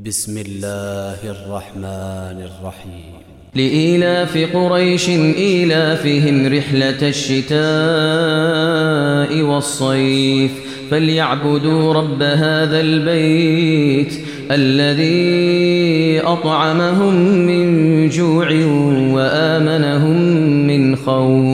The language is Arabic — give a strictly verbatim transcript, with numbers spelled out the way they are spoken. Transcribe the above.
بسم الله الرحمن الرحيم. لإيلاف قريش إيلافهم رحلة الشتاء والصيف فليعبدوا رب هذا البيت الذي أطعمهم من جوع وآمنهم من خوف.